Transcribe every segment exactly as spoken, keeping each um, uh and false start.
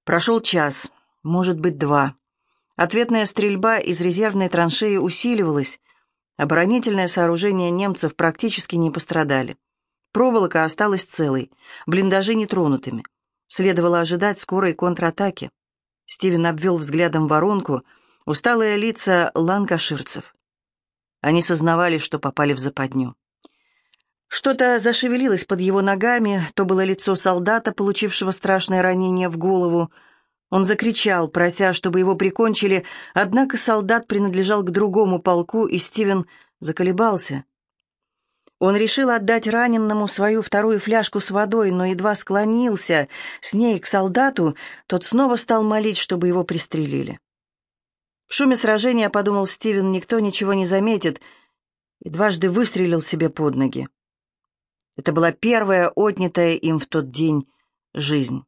Прошел час, может быть, два. Ответная стрельба из резервной траншеи усиливалась. Оборонительные сооружения немцев практически не пострадали. Проволока осталась целой, блиндажи нетронутыми. Следовало ожидать скорой контратаки. Стивен обвел взглядом воронку, усталые лица ланкаширцев. Они сознавали, что попали в западню. Что-то зашевелилось под его ногами, то было лицо солдата, получившего страшное ранение в голову. Он закричал, прося, чтобы его прикончили, однако солдат принадлежал к другому полку, и Стивен заколебался. Он решил отдать раненному свою вторую фляжку с водой, но едва склонился с ней к солдату, тот снова стал молить, чтобы его пристрелили. В шуме сражения, подумал Стивен, никто ничего не заметит, и дважды выстрелил себе под ноги. Это была первая отнятая им в тот день жизнь.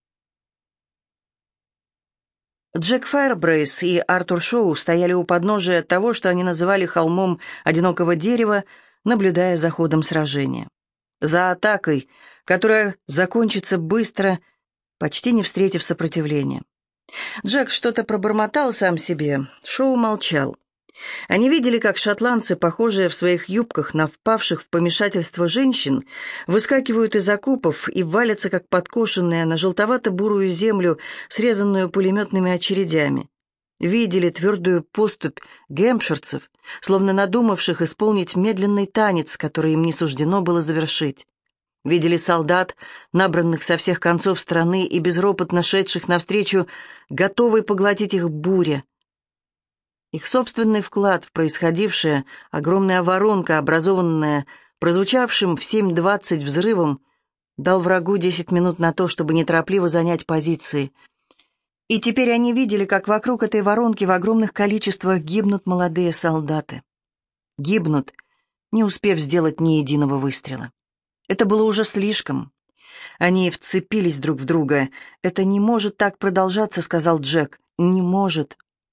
Джек Файрбрейс и Артур Шоу стояли у подножия того, что они называли холмом одинокого дерева, наблюдая за ходом сражения. За атакой, которая закончится быстро, почти не встретив сопротивления. Джек что-то пробормотал сам себе, Шоу молчал. Они видели, как шотландцы, похожие в своих юбках на впавших в помешательство женщин, выскакивают из окопов и валятся, как подкошенные, на желтовато-бурую землю, срезанную пулеметными очередями. Видели твердую поступь гэмпширцев, словно надумавших исполнить медленный танец, который им не суждено было завершить. Видели солдат, набранных со всех концов страны и безропотно шедших навстречу, готовой поглотить их буре. Их собственный вклад в происходившее, огромная воронка, образованная прозвучавшим в семь двадцать взрывом, дал врагу десять минут на то, чтобы неторопливо занять позиции. И теперь они видели, как вокруг этой воронки в огромных количествах гибнут молодые солдаты. Гибнут, не успев сделать ни единого выстрела. Это было уже слишком. Они вцепились друг в друга. «Это не может так продолжаться», — сказал Джек. «Не может».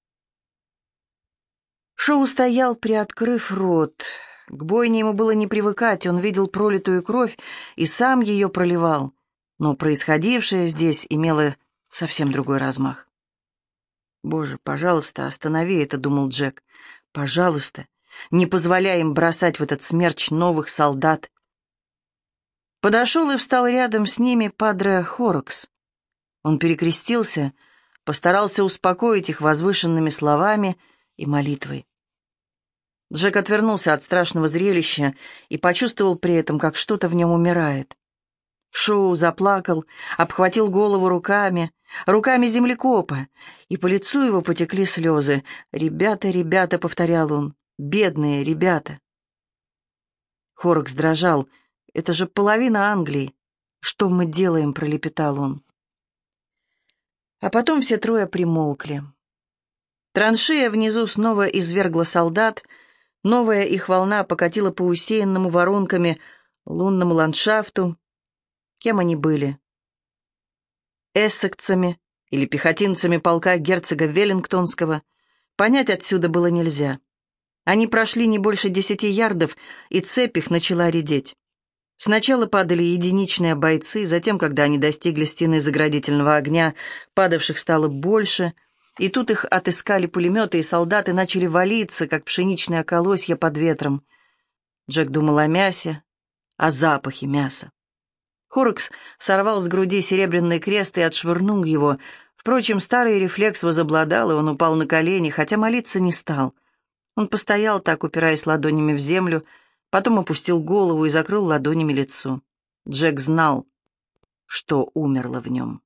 Шоу стоял, приоткрыв рот. К бойне ему было не привыкать, он видел пролитую кровь и сам ее проливал. Но происходившее здесь имело совсем другой размах. «Боже, пожалуйста, останови это», — думал Джек. «Пожалуйста, не позволяй им бросать в этот смерч новых солдат». Подошел и встал рядом с ними падре Хоррокс. Он перекрестился, постарался успокоить их возвышенными словами и молитвой. Джек отвернулся от страшного зрелища и почувствовал при этом, как что-то в нем умирает. Шоу заплакал, обхватил голову руками, руками землекопа, и по лицу его потекли слезы. «Ребята, ребята», — повторял он, — «бедные ребята». Хоррокс дрожал. «Это же половина Англии. Что мы делаем?» — пролепетал он. А потом все трое примолкли. Траншея внизу снова извергла солдат, новая их волна покатила по усеянному воронками лунному ландшафту. Кем они были? Эссексами или пехотинцами полка герцога Веллингтонского? Понять отсюда было нельзя. Они прошли не больше десяти ярдов, и цепь их начала редеть. Сначала падали единичные бойцы, затем, когда они достигли стены заградительного огня, падавших стало больше, и тут их отыскали пулеметы, и солдаты начали валиться, как пшеничные колосья под ветром. Джек думал о мясе, о запахе мяса. Хоррокс сорвал с груди серебряный крест и отшвырнул его. Впрочем, старый рефлекс возобладал, и он упал на колени, хотя молиться не стал. Он постоял так, упираясь ладонями в землю, потом опустил голову и закрыл ладонями лицо. Джек знал, что умерло в нем.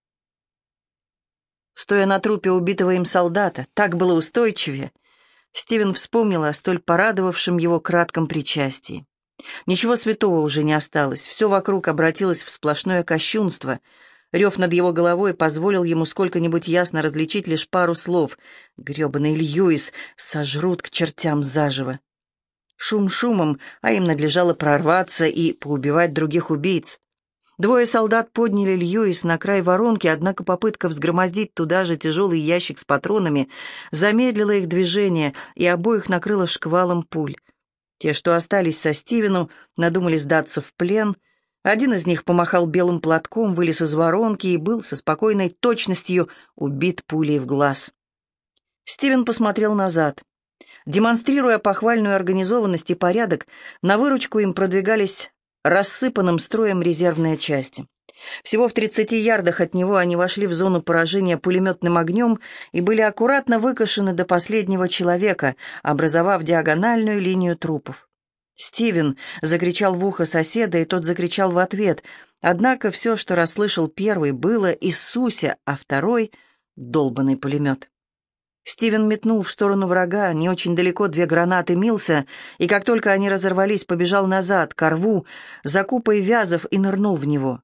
Стоя на трупе убитого им солдата, так было устойчивее, Стивен вспомнил о столь порадовавшем его кратком причастии. Ничего святого уже не осталось, все вокруг обратилось в сплошное кощунство. Рев над его головой позволил ему сколько-нибудь ясно различить лишь пару слов. «Гребаный Льюис, сожрут к чертям заживо». Шум шумом, а им надлежало прорваться и поубивать других убийц. Двое солдат подняли Льюис на край воронки, однако попытка взгромоздить туда же тяжелый ящик с патронами замедлила их движение, и обоих накрыло шквалом пуль. Те, что остались со Стивену, надумали сдаться в плен. Один из них помахал белым платком, вылез из воронки и был со спокойной точностью убит пулей в глаз. Стивен посмотрел назад. Демонстрируя похвальную организованность и порядок, на выручку им продвигались рассыпанным строем резервные части. Всего в тридцати ярдах от него они вошли в зону поражения пулеметным огнем и были аккуратно выкошены до последнего человека, образовав диагональную линию трупов. «Стивен!» — закричал в ухо соседа, и тот закричал в ответ. Однако все, что расслышал первый, было «Иисусе», а второй — долбанный пулемет. Стивен метнул в сторону врага, не очень далеко две гранаты Милса, и как только они разорвались, побежал назад, к рву, за купой вязов и нырнул в него.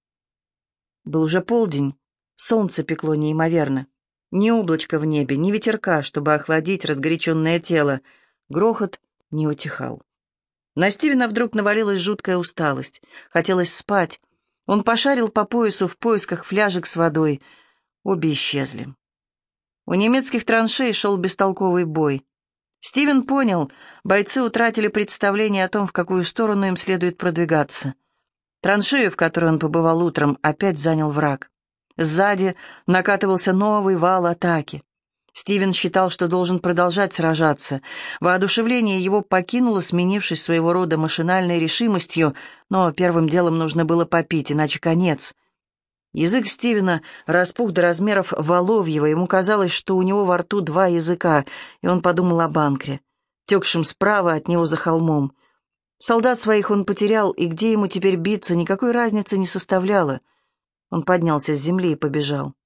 Был уже полдень, солнце пекло неимоверно. Ни облачка в небе, ни ветерка, чтобы охладить разгоряченное тело. Грохот не утихал. На Стивена вдруг навалилась жуткая усталость. Хотелось спать. Он пошарил по поясу в поисках фляжек с водой. Обе исчезли. У немецких траншей шел бестолковый бой. Стивен понял, бойцы утратили представление о том, в какую сторону им следует продвигаться. Траншею, в которой он побывал утром, опять занял враг. Сзади накатывался новый вал атаки. Стивен считал, что должен продолжать сражаться. Воодушевление его покинуло, сменившись своего рода машинальной решимостью, но первым делом нужно было попить, иначе конец. Язык Стивена распух до размеров воловьего, ему казалось, что у него во рту два языка, и он подумал об Анкре, текшем справа от него за холмом. Солдат своих он потерял, и где ему теперь биться, никакой разницы не составляло. Он поднялся с земли и побежал.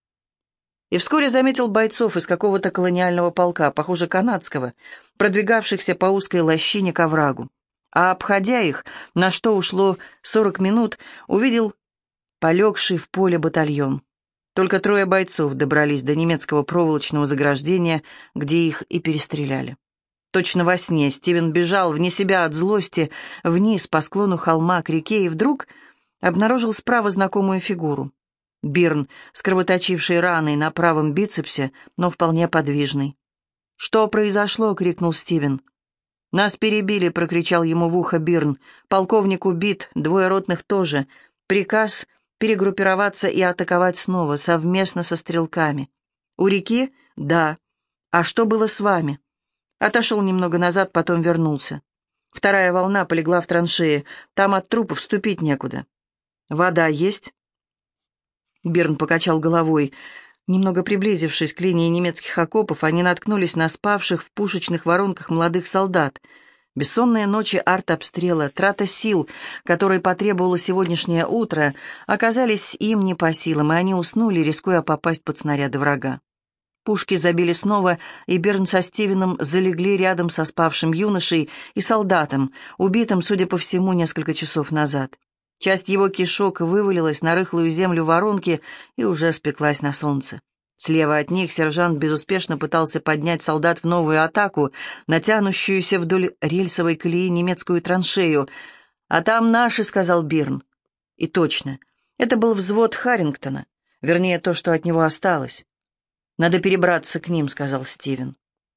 И вскоре заметил бойцов из какого-то колониального полка, похоже, канадского, продвигавшихся по узкой лощине к оврагу. А обходя их, на что ушло сорок минут, увидел полегший в поле батальон. Только трое бойцов добрались до немецкого проволочного заграждения, где их и перестреляли. Точно во сне Стивен бежал вне себя от злости вниз по склону холма к реке и вдруг обнаружил справа знакомую фигуру. Бирн, с кровоточившей раной на правом бицепсе, но вполне подвижный. «Что произошло?» — крикнул Стивен. «Нас перебили!» — прокричал ему в ухо Бирн. «Полковник убит, двое ротных тоже. Приказ перегруппироваться и атаковать снова, совместно со стрелками. У реки? Да. А что было с вами?» Отошел немного назад, потом вернулся. Вторая волна полегла в траншее. Там от трупов ступить некуда. «Вода есть?» Бирн покачал головой. Немного приблизившись к линии немецких окопов, они наткнулись на спавших в пушечных воронках молодых солдат. Бессонные ночи артобстрела, трата сил, которой потребовало сегодняшнее утро, оказались им не по силам, и они уснули, рискуя попасть под снаряды врага. Пушки забили снова, и Берн со Стивеном залегли рядом со спавшим юношей и солдатом, убитым, судя по всему, несколько часов назад. Часть его кишок вывалилась на рыхлую землю воронки и уже спеклась на солнце. Слева от них сержант безуспешно пытался поднять солдат в новую атаку, натянущуюся вдоль рельсовой колеи немецкую траншею. «А там наши», — сказал Бирн. И точно, это был взвод Харрингтона, вернее, то, что от него осталось. «Надо перебраться к ним», — сказал Стивен.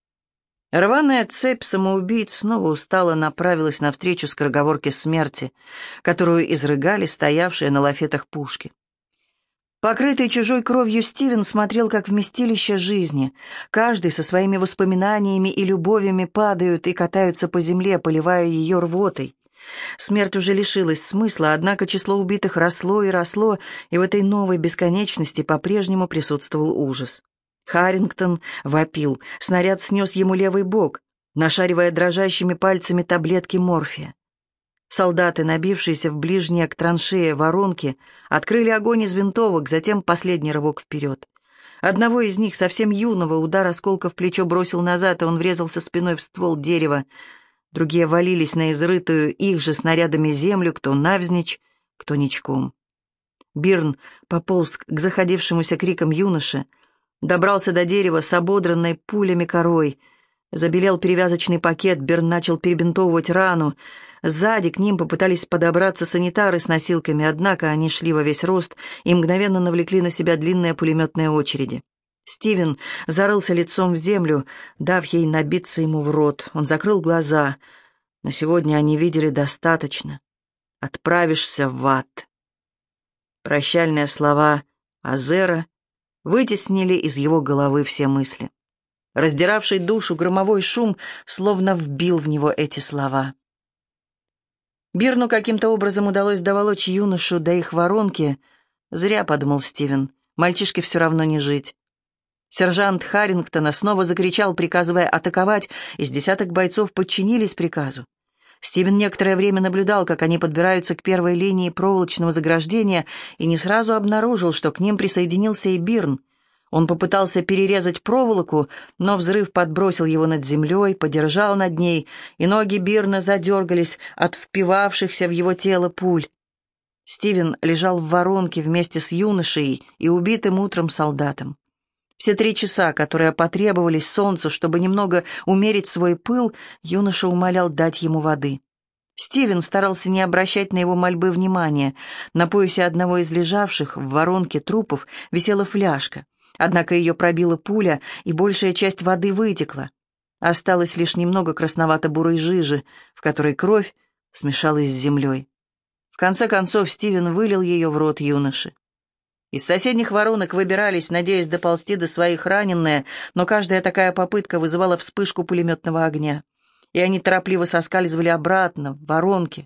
Рваная цепь самоубийц снова устало направилась навстречу скороговорке смерти, которую изрыгали стоявшие на лафетах пушки. Покрытый чужой кровью Стивен смотрел, как вместилище жизни. Каждый со своими воспоминаниями и любовями падают и катаются по земле, поливая ее рвотой. Смерть уже лишилась смысла, однако число убитых росло и росло, и в этой новой бесконечности по-прежнему присутствовал ужас. Харрингтон вопил, снаряд снес ему левый бок, нашаривая дрожащими пальцами таблетки морфия. Солдаты, набившиеся в ближние к траншее воронки, открыли огонь из винтовок, затем последний рывок вперед. Одного из них, совсем юного, удар осколка в плечо бросил назад, и он врезался спиной в ствол дерева. Другие валились на изрытую их же снарядами землю, кто навзничь, кто ничком. Бирн пополз к заходившемуся криком юноше, добрался до дерева с ободранной пулями корой. Забелел перевязочный пакет, Бирн начал перебинтовывать рану. Сзади к ним попытались подобраться санитары с носилками, однако они шли во весь рост и мгновенно навлекли на себя длинные пулеметные очереди. Стивен зарылся лицом в землю, дав ей набиться ему в рот. Он закрыл глаза. На сегодня они видели достаточно. отправишься в ад». Прощальные слова Азера вытеснили из его головы все мысли. Раздиравший душу громовой шум словно вбил в него эти слова. Бирну каким-то образом удалось доволочь юношу до их воронки. Зря, подумал Стивен, мальчишке все равно не жить. Сержант Харрингтона снова закричал, приказывая атаковать, и с десяток бойцов подчинились приказу. Стивен некоторое время наблюдал, как они подбираются к первой линии проволочного заграждения, и не сразу обнаружил, что к ним присоединился и Бирн. Он попытался перерезать проволоку, но взрыв подбросил его над землей, подержал над ней, и ноги Бирна задергались от впивавшихся в его тело пуль. Стивен лежал в воронке вместе с юношей и убитым утром солдатом. Все три часа, которые потребовались солнцу, чтобы немного умерить свой пыл, юноша умолял дать ему воды. Стивен старался не обращать на его мольбы внимания. На поясе одного из лежавших в воронке трупов висела фляжка. Однако ее пробила пуля, и большая часть воды вытекла. Осталось лишь немного красновато-бурой жижи, в которой кровь смешалась с землей. В конце концов Стивен вылил ее в рот юноши. Из соседних воронок выбирались, надеясь доползти до своих раненые, но каждая такая попытка вызывала вспышку пулеметного огня, и они торопливо соскальзывали обратно, в воронки.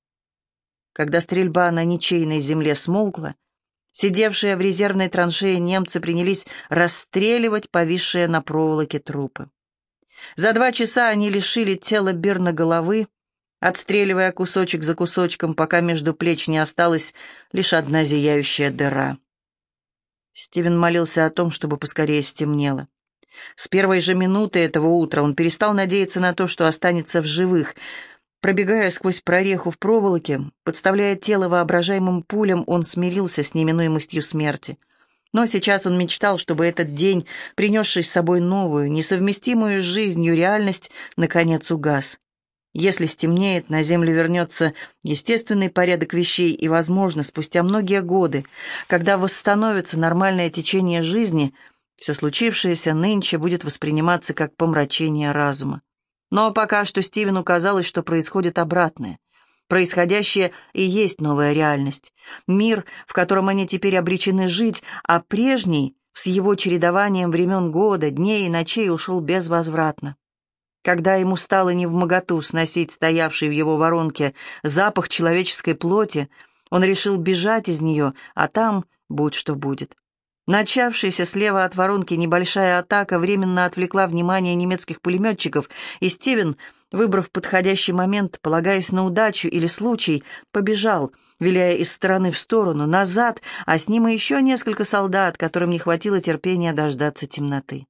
Когда стрельба на ничейной земле смолкла, сидевшие в резервной траншее немцы принялись расстреливать повисшие на проволоке трупы. За два часа они лишили тела Бирна головы, отстреливая кусочек за кусочком, пока между плеч не осталась лишь одна зияющая дыра. Стивен молился о том, чтобы поскорее стемнело. С первой же минуты этого утра он перестал надеяться на то, что останется в живых. Пробегая сквозь прореху в проволоке, подставляя тело воображаемым пулям, он смирился с неминуемостью смерти. Но сейчас он мечтал, чтобы этот день, принесший с собой новую, несовместимую с жизнью реальность, наконец угас. Если стемнеет, на землю вернется естественный порядок вещей, и, возможно, спустя многие годы, когда восстановится нормальное течение жизни, все случившееся нынче будет восприниматься как помрачение разума. Но пока что Стивену казалось, что происходит обратное. Происходящее и есть новая реальность. Мир, в котором они теперь обречены жить, а прежний, с его чередованием времен года, дней и ночей, ушел безвозвратно. Когда ему стало невмоготу сносить стоявший в его воронке запах человеческой плоти, он решил бежать из нее, а там будь что будет. Начавшаяся слева от воронки небольшая атака временно отвлекла внимание немецких пулеметчиков, и Стивен, выбрав подходящий момент, полагаясь на удачу или случай, побежал, виляя из стороны в сторону, назад, а с ним и еще несколько солдат, которым не хватило терпения дождаться темноты.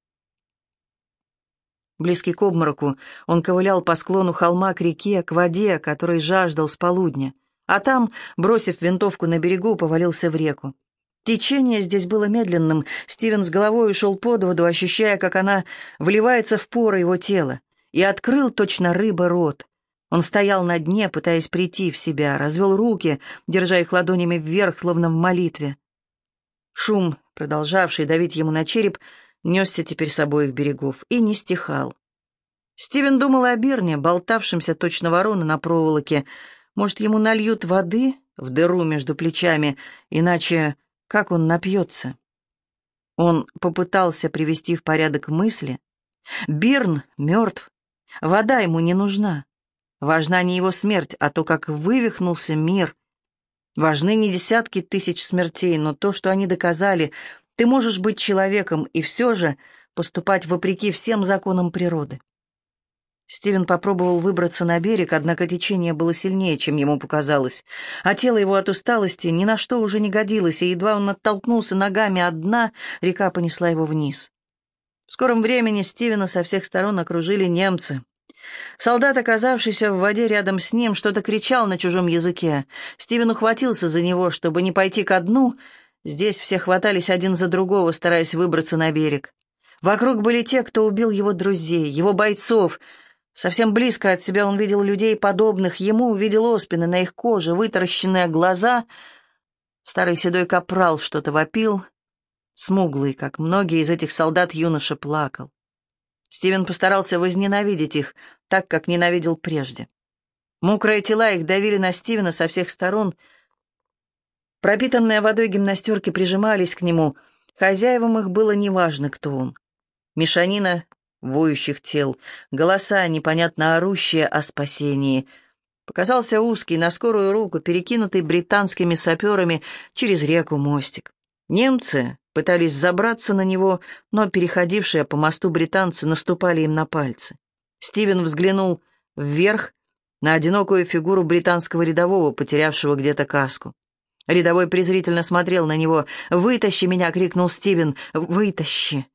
Близкий к обмороку, он ковылял по склону холма к реке, к воде, которой жаждал с полудня, а там, бросив винтовку на берегу, повалился в реку. Течение здесь было медленным. Стивен с головой ушел под воду, ощущая, как она вливается в поры его тела, и открыл точно рыба рот. Он стоял на дне, пытаясь прийти в себя, развел руки, держа их ладонями вверх, словно в молитве. Шум, продолжавший давить ему на череп, несся теперь с обоих берегов и не стихал. Стивен думал о Бирне, болтавшемся точно ворона на проволоке. Может, ему нальют воды в дыру между плечами, иначе как он напьется? Он попытался привести в порядок мысли. Бирн мертв, вода ему не нужна. Важна не его смерть, а то, как вывихнулся мир. Важны не десятки тысяч смертей, но то, что они доказали. Ты можешь быть человеком и все же поступать вопреки всем законам природы. Стивен попробовал выбраться на берег, однако течение было сильнее, чем ему показалось, а тело его от усталости ни на что уже не годилось, и едва он оттолкнулся ногами от дна, река понесла его вниз. В скором времени Стивена со всех сторон окружили немцы. Солдат, оказавшийся в воде рядом с ним, что-то кричал на чужом языке. Стивен ухватился за него, чтобы не пойти ко дну. Здесь все хватались один за другого, стараясь выбраться на берег. Вокруг были те, кто убил его друзей, его бойцов. Совсем близко от себя он видел людей, подобных ему, увидел оспины на их коже, вытаращенные глаза. Старый седой капрал что-то вопил. Смуглый, как многие из этих солдат, юноша плакал. Стивен постарался возненавидеть их, так, как ненавидел прежде. Мокрые тела их давили на Стивена со всех сторон. Пропитанные водой гимнастерки прижимались к нему. Хозяевам их было неважно, кто он. Мешанина воющих тел, голоса, непонятно орущие о спасении. Показался узкий, на скорую руку, перекинутый британскими саперами через реку мостик. Немцы пытались забраться на него, но переходившие по мосту британцы наступали им на пальцы. Стивен взглянул вверх на одинокую фигуру британского рядового, потерявшего где-то каску. Рядовой презрительно смотрел на него. «Вытащи меня!» — крикнул Стивен. «Вытащи!»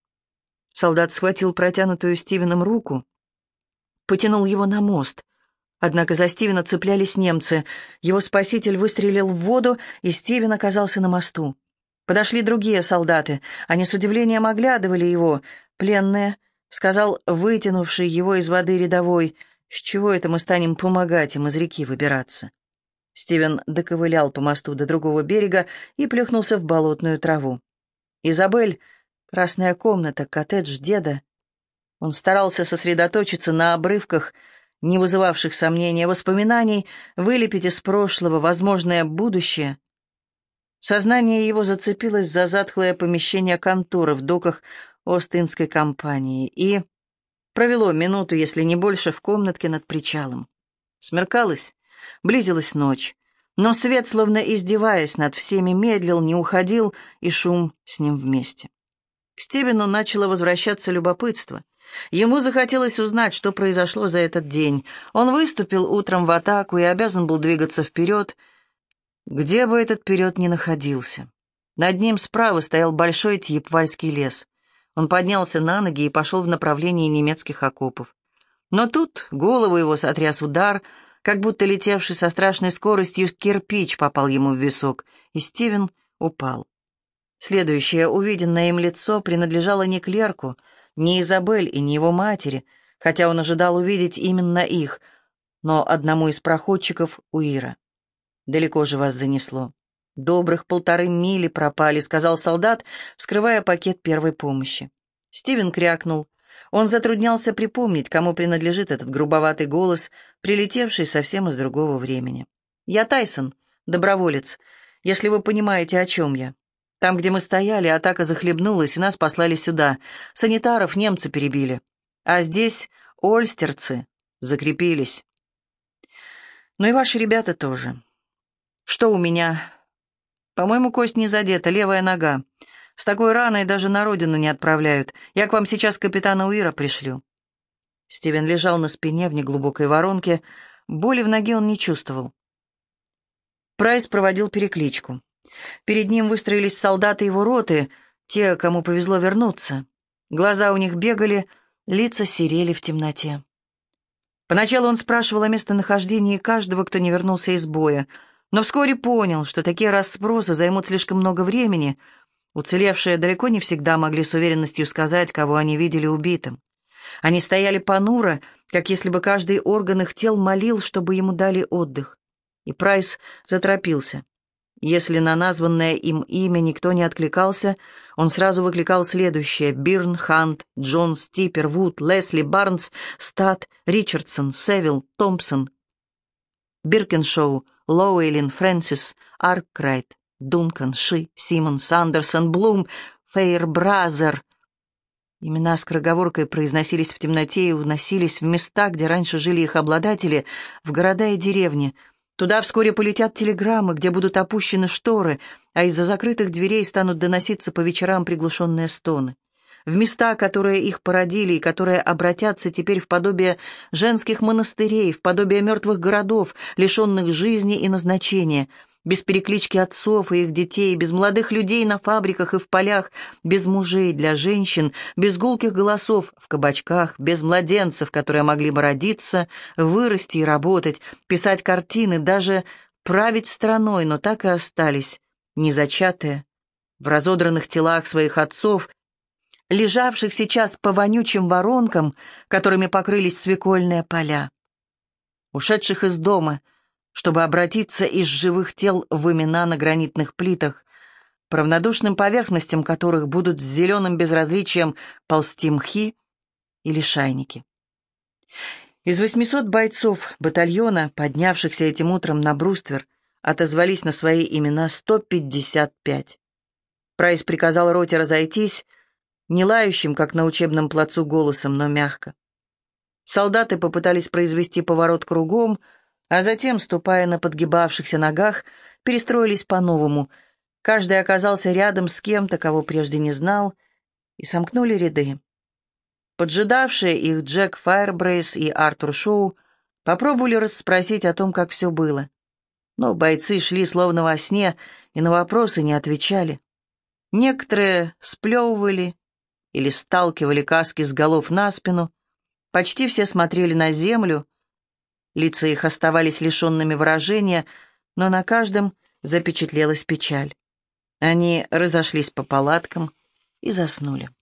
Солдат схватил протянутую Стивеном руку, потянул его на мост. Однако за Стивена цеплялись немцы. Его спаситель выстрелил в воду, и Стивен оказался на мосту. Подошли другие солдаты. Они с удивлением оглядывали его. «Пленные», — сказал вытянувший его из воды рядовой, — «с чего это мы станем помогать им из реки выбираться?» Стивен доковылял по мосту до другого берега и плюхнулся в болотную траву. Изабель, красная комната, коттедж деда. Он старался сосредоточиться на обрывках, не вызывавших сомнения, воспоминаний, вылепить из прошлого возможное будущее. Сознание его зацепилось за затхлое помещение конторы в доках Остинской компании и провело минуту, если не больше, в комнатке над причалом. Смеркалось, близилась ночь, но свет, словно издеваясь над всеми, медлил, не уходил, и шум с ним вместе. К Стивену начало возвращаться любопытство. Ему захотелось узнать, что произошло за этот день. Он выступил утром в атаку и обязан был двигаться вперед, где бы этот вперед ни находился. Над ним справа стоял большой Тьепвальский лес. Он поднялся на ноги и пошел в направлении немецких окопов. Но тут голову его сотряс удар, как будто летевший со страшной скоростью кирпич попал ему в висок, и Стивен упал. Следующее увиденное им лицо принадлежало не клерку, не Изабель и не его матери, хотя он ожидал увидеть именно их, но одному из проходчиков Уира. «Далеко же вас занесло?» «Добрых полторы мили пропали», — сказал солдат, вскрывая пакет первой помощи. Стивен крякнул. Он затруднялся припомнить, кому принадлежит этот грубоватый голос, прилетевший совсем из другого времени. «Я Тайсон, доброволец, если вы понимаете, о чем я. Там, где мы стояли, атака захлебнулась, и нас послали сюда. Санитаров немцы перебили. А здесь ольстерцы закрепились. Ну и ваши ребята тоже. Что у меня? По-моему, кость не задета, левая нога. С такой раной даже на родину не отправляют. Я к вам сейчас капитана Уира пришлю». Стивен лежал на спине в неглубокой воронке. Боли в ноге он не чувствовал. Прайс проводил перекличку. Перед ним выстроились солдаты его роты, те, кому повезло вернуться. Глаза у них бегали, лица серели в темноте. Поначалу он спрашивал о местонахождении каждого, кто не вернулся из боя, но вскоре понял, что такие расспросы займут слишком много времени. Уцелевшие далеко не всегда могли с уверенностью сказать, кого они видели убитым. Они стояли понуро, как если бы каждый орган их тел молил, чтобы ему дали отдых. И Прайс заторопился. Если на названное им имя никто не откликался, он сразу выкликал следующее: Бирн, Хант, Джонс, Типпер, Вуд, Лесли, Барнс, Стат, Ричардсон, Севилл, Томпсон, Биркеншоу, Лоуэлин, Фрэнсис, Аркрайт, Дункан, Ши, Симмонс, Андерсон, Блум, Фейербразер. Имена скороговоркой произносились в темноте и уносились в места, где раньше жили их обладатели, в города и деревни. Туда вскоре полетят телеграммы, где будут опущены шторы, а из-за закрытых дверей станут доноситься по вечерам приглушенные стоны. В места, которые их породили и которые обратятся теперь в подобие женских монастырей, в подобие мертвых городов, лишенных жизни и назначения, без переклички отцов и их детей, без молодых людей на фабриках и в полях, без мужей для женщин, без гулких голосов в кабачках, без младенцев, которые могли бы родиться, вырасти и работать, писать картины, даже править страной, но так и остались, незачатые, в разодранных телах своих отцов, лежавших сейчас по вонючим воронкам, которыми покрылись свекольные поля, ушедших из дома, чтобы обратиться из живых тел в имена на гранитных плитах, по равнодушным поверхностям которых будут с зеленым безразличием ползти мхи или шайники. Из восьмисот бойцов батальона, поднявшихся этим утром на бруствер, отозвались на свои имена сто пятьдесят пять. Прайс приказал роте разойтись, не лающим, как на учебном плацу, голосом, но мягко. Солдаты попытались произвести поворот кругом, а затем, ступая на подгибавшихся ногах, перестроились по-новому. Каждый оказался рядом с кем-то, кого прежде не знал, и сомкнули ряды. Поджидавшие их Джек Файрбрейс и Артур Шоу попробовали расспросить о том, как все было. Но бойцы шли словно во сне и на вопросы не отвечали. Некоторые сплевывали или сталкивали каски с голов на спину, почти все смотрели на землю, лица их оставались лишенными выражения, но на каждом запечатлелась печаль. Они разошлись по палаткам и заснули.